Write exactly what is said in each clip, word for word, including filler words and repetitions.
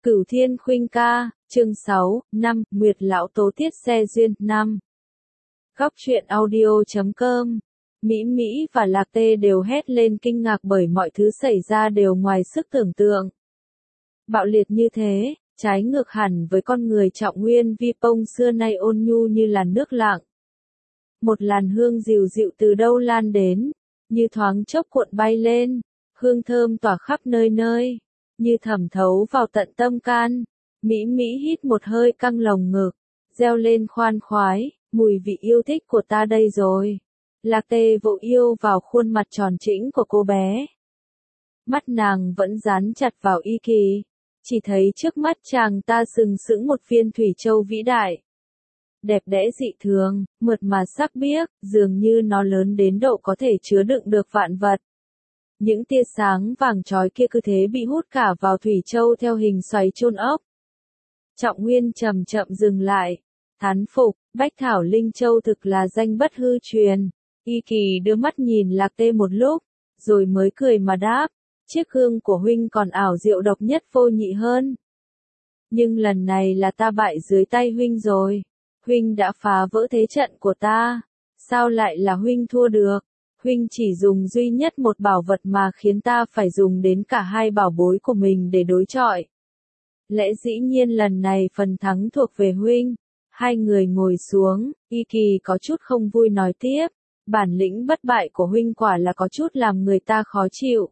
Cửu Thiên Khuynh ca, chương sáu, năm, Nguyệt Lão Tố Tiết xe duyên, năm. Góc truyện audio chấm com. Mỹ Mỹ và Lạc Tê đều hét lên kinh ngạc bởi mọi thứ xảy ra đều ngoài sức tưởng tượng. Bạo liệt như thế, trái ngược hẳn với con người Trọng Nguyên Vi Pông xưa nay ôn nhu như làn nước lặng. Một làn hương dịu dịu từ đâu lan đến, như thoáng chốc cuộn bay lên, hương thơm tỏa khắp nơi nơi, như thẩm thấu vào tận tâm can. Mỹ Mỹ hít một hơi căng lồng ngực, reo lên khoan khoái, mùi vị yêu thích của ta đây rồi. Lạc Tê vội yêu vào khuôn mặt tròn trĩnh của cô bé. Mắt nàng vẫn dán chặt vào Y Kỳ, chỉ thấy trước mắt chàng ta sừng sững một viên thủy châu vĩ đại. Đẹp đẽ dị thường, mượt mà sắc biếc, dường như nó lớn đến độ có thể chứa đựng được vạn vật. Những tia sáng vàng chói kia cứ thế bị hút cả vào thủy châu theo hình xoáy chôn ốc. Trọng Nguyên chậm chậm dừng lại, thán phục, Bách Thảo Linh Châu thực là danh bất hư truyền. Y Kỳ đưa mắt nhìn Lạc Tê một lúc, rồi mới cười mà đáp, chiếc gương của huynh còn ảo diệu độc nhất vô nhị hơn. Nhưng lần này là ta bại dưới tay huynh rồi, huynh đã phá vỡ thế trận của ta, sao lại là huynh thua được? Huynh chỉ dùng duy nhất một bảo vật mà khiến ta phải dùng đến cả hai bảo bối của mình để đối chọi. Lẽ dĩ nhiên lần này phần thắng thuộc về huynh. Hai người ngồi xuống, Y Kỳ có chút không vui nói tiếp, bản lĩnh bất bại của huynh quả là có chút làm người ta khó chịu.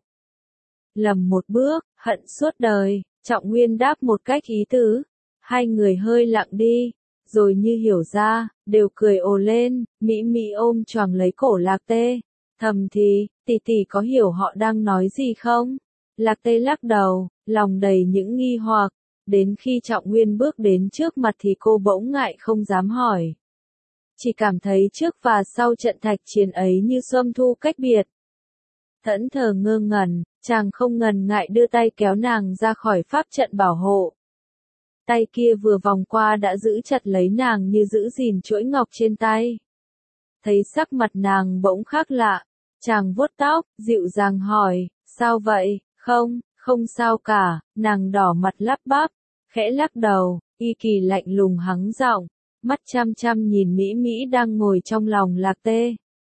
Lầm một bước, hận suốt đời, Trọng Nguyên đáp một cách ý tứ. Hai người hơi lặng đi, rồi như hiểu ra, đều cười ồ lên. Mỹ Mỹ ôm choàng lấy cổ Lạc Tê. Thầm thì, tỷ tỷ có hiểu họ đang nói gì không? Lạc Tê lắc đầu, lòng đầy những nghi hoặc. Đến khi Trọng Nguyên bước đến trước mặt thì cô bỗng ngại không dám hỏi. Chỉ cảm thấy trước và sau trận thạch chiến ấy như xuân thu cách biệt. Thẫn thờ ngơ ngẩn, chàng không ngần ngại đưa tay kéo nàng ra khỏi pháp trận bảo hộ. Tay kia vừa vòng qua đã giữ chặt lấy nàng như giữ gìn chuỗi ngọc trên tay. Thấy sắc mặt nàng bỗng khác lạ, chàng vuốt tóc, dịu dàng hỏi, sao vậy? Không, không sao cả, nàng đỏ mặt lắp bắp, khẽ lắc đầu. Y Kỳ lạnh lùng hắng giọng, mắt chăm chăm nhìn Mỹ Mỹ đang ngồi trong lòng Lạc Tê.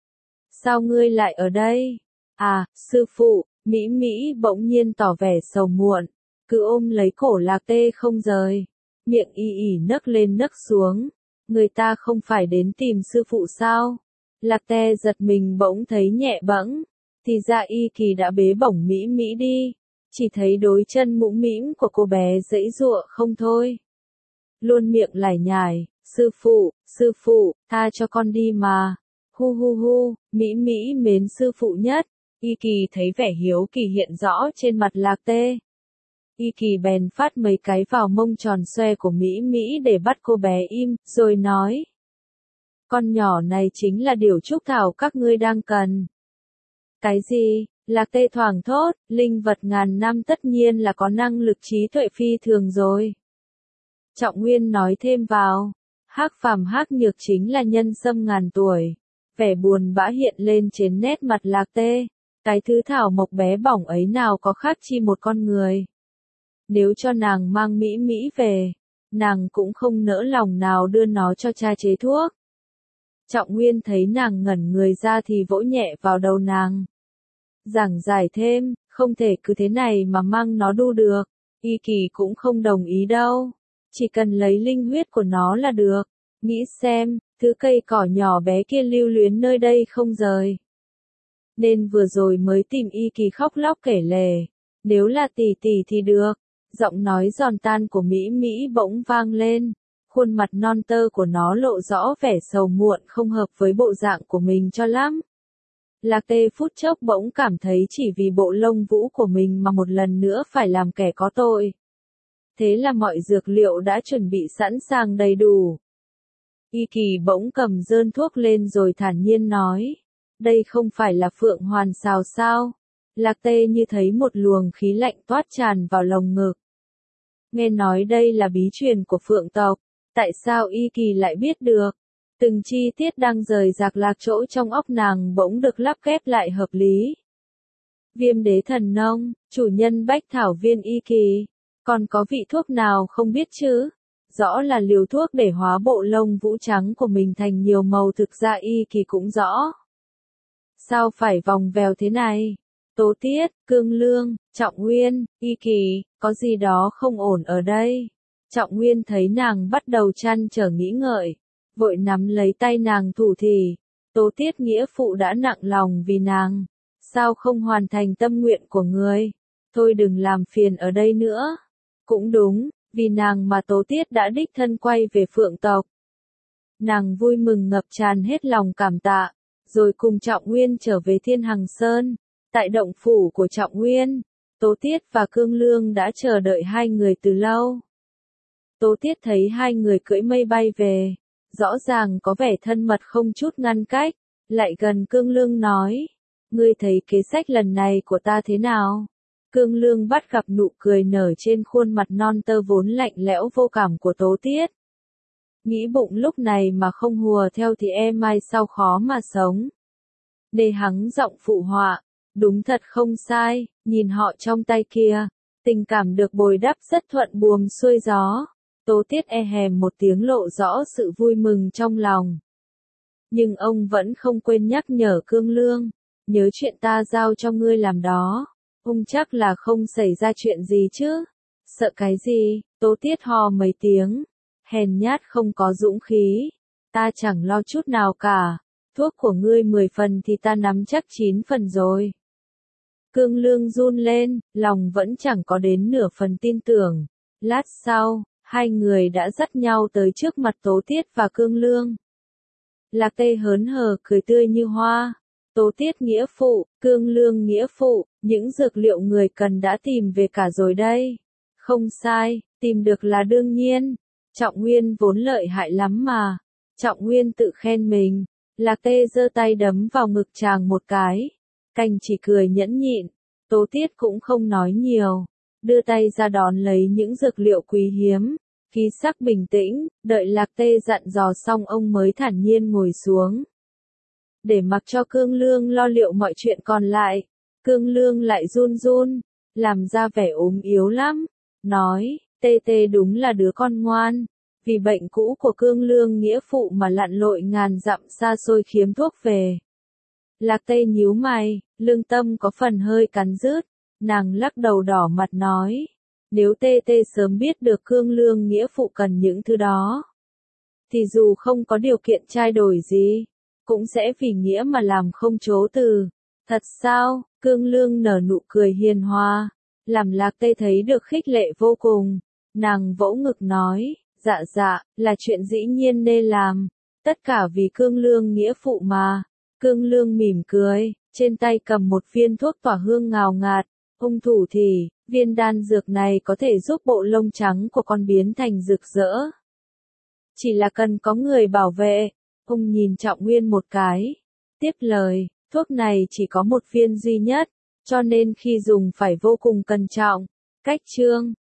Sao ngươi lại ở đây? À, sư phụ. Mỹ Mỹ bỗng nhiên tỏ vẻ sầu muộn, cứ ôm lấy cổ Lạc Tê không rời, miệng y ỉ nấc lên nấc xuống. Người ta không phải đến tìm sư phụ sao? Lạc Tê giật mình bỗng thấy nhẹ bẫng, thì ra Y Kỳ đã bế bổng Mỹ Mỹ đi, chỉ thấy đôi chân mũm mĩm của cô bé giãy giụa không thôi. Luôn miệng lải nhải, sư phụ, sư phụ, tha cho con đi mà. Hu hu hu, Mỹ Mỹ mến sư phụ nhất. Y Kỳ thấy vẻ hiếu kỳ hiện rõ trên mặt Lạc Tê. Y Kỳ bèn phát mấy cái vào mông tròn xoe của Mỹ Mỹ để bắt cô bé im, rồi nói. Con nhỏ này chính là điều trúc thảo các ngươi đang cần. Cái gì? Lạc Tê thoảng thốt, linh vật ngàn năm tất nhiên là có năng lực trí tuệ phi thường rồi. Trọng Nguyên nói thêm vào, Hắc Phàm Hắc Nhược chính là nhân sâm ngàn tuổi. Vẻ buồn bã hiện lên trên nét mặt Lạc Tê. Cái thứ thảo mộc bé bỏng ấy nào có khác chi một con người. Nếu cho nàng mang Mỹ Mỹ về, nàng cũng không nỡ lòng nào đưa nó cho cha chế thuốc. Trọng Nguyên thấy nàng ngẩn người ra thì vỗ nhẹ vào đầu nàng. Giảng giải thêm, không thể cứ thế này mà mang nó đu được. Y Kỳ cũng không đồng ý đâu. Chỉ cần lấy linh huyết của nó là được. Nghĩ xem, thứ cây cỏ nhỏ bé kia lưu luyến nơi đây không rời. Nên vừa rồi mới tìm Y Kỳ khóc lóc kể lể. Nếu là tỷ tỷ thì được. Giọng nói giòn tan của Mỹ Mỹ bỗng vang lên. Khuôn mặt non tơ của nó lộ rõ vẻ sầu muộn không hợp với bộ dạng của mình cho lắm. Lạc Tê phút chốc bỗng cảm thấy chỉ vì bộ lông vũ của mình mà một lần nữa phải làm kẻ có tội. Thế là mọi dược liệu đã chuẩn bị sẵn sàng đầy đủ. Y Kỳ bỗng cầm dơn thuốc lên rồi thản nhiên nói. Đây không phải là phượng hoàn xào sao? Lạc Tê như thấy một luồng khí lạnh toát tràn vào lồng ngực. Nghe nói đây là bí truyền của phượng tộc. Tại sao Y Kỳ lại biết được? Từng chi tiết đang rời rạc lạc chỗ trong óc nàng bỗng được lắp ghép lại hợp lý. Viêm đế thần nông, chủ nhân Bách Thảo Viên Y Kỳ. Còn có vị thuốc nào không biết chứ? Rõ là liều thuốc để hóa bộ lông vũ trắng của mình thành nhiều màu, thực ra Y Kỳ cũng rõ. Sao phải vòng vèo thế này? Tố Tiết, Cương Lương, Trọng Nguyên, Y Kỳ, có gì đó không ổn ở đây. Trọng Nguyên thấy nàng bắt đầu trăn trở nghĩ ngợi, vội nắm lấy tay nàng thủ thỉ. Tố Tiết nghĩa phụ đã nặng lòng vì nàng, sao không hoàn thành tâm nguyện của người? Thôi đừng làm phiền ở đây nữa. Cũng đúng, vì nàng mà Tố Tiết đã đích thân quay về Phượng tộc. Nàng vui mừng ngập tràn hết lòng cảm tạ, rồi cùng Trọng Nguyên trở về Thiên Hằng Sơn. Tại động phủ của Trọng Nguyên, Tố Tiết và Cương Lương đã chờ đợi hai người từ lâu. Tố Tiết thấy hai người cưỡi mây bay về, rõ ràng có vẻ thân mật không chút ngăn cách, lại gần Cương Lương nói, ngươi thấy kế sách lần này của ta thế nào? Cương Lương bắt gặp nụ cười nở trên khuôn mặt non tơ vốn lạnh lẽo vô cảm của Tố Tiết. Nghĩ bụng lúc này mà không hùa theo thì e mai sau khó mà sống. Đề hắng giọng phụ họa, đúng thật không sai, nhìn họ trong tay kia, tình cảm được bồi đắp rất thuận buồm xuôi gió. Tố Tiết e hèm một tiếng lộ rõ sự vui mừng trong lòng. Nhưng ông vẫn không quên nhắc nhở Cương Lương, nhớ chuyện ta giao cho ngươi làm đó. Ông chắc là không xảy ra chuyện gì chứ? Sợ cái gì? Tố Tiết hò mấy tiếng, hèn nhát không có dũng khí. Ta chẳng lo chút nào cả, thuốc của ngươi mười phần thì ta nắm chắc chín phần rồi. Cương Lương run lên, lòng vẫn chẳng có đến nửa phần tin tưởng. Lát sau, hai người đã dắt nhau tới trước mặt Tố Tiết và Cương Lương. Lạc Tê hớn hở cười tươi như hoa. Tố Tiết nghĩa phụ, Cương Lương nghĩa phụ, những dược liệu người cần đã tìm về cả rồi đây. Không sai, tìm được là đương nhiên. Trọng Nguyên vốn lợi hại lắm mà. Trọng Nguyên tự khen mình. Lạc Tê giơ tay đấm vào ngực chàng một cái. Cành chỉ cười nhẫn nhịn. Tố Tiết cũng không nói nhiều, đưa tay ra đón lấy những dược liệu quý hiếm. Khí sắc bình tĩnh, đợi Lạc Tê dặn dò xong ông mới thản nhiên ngồi xuống. Để mặc cho Cương Lương lo liệu mọi chuyện còn lại. Cương Lương lại run run, làm ra vẻ ốm yếu lắm. Nói, Tê Tê đúng là đứa con ngoan. Vì bệnh cũ của Cương Lương nghĩa phụ mà lặn lội ngàn dặm xa xôi kiếm thuốc về. Lạc Tê nhíu mày, lương tâm có phần hơi cắn rứt. Nàng lắc đầu đỏ mặt nói, nếu Tê Tê sớm biết được Cương Lương nghĩa phụ cần những thứ đó, thì dù không có điều kiện trao đổi gì, cũng sẽ vì nghĩa mà làm không chối từ. Thật sao? Cương Lương nở nụ cười hiền hòa, làm Lạc Tê thấy được khích lệ vô cùng. Nàng vỗ ngực nói, dạ dạ, là chuyện dĩ nhiên nên làm, tất cả vì Cương Lương nghĩa phụ mà. Cương Lương mỉm cười, trên tay cầm một viên thuốc tỏa hương ngào ngạt. Ông thủ thì, viên đan dược này có thể giúp bộ lông trắng của con biến thành rực rỡ. Chỉ là cần có người bảo vệ. Ông nhìn Trọng Nguyên một cái. Tiếp lời, thuốc này chỉ có một viên duy nhất, cho nên khi dùng phải vô cùng cẩn trọng. Cách chương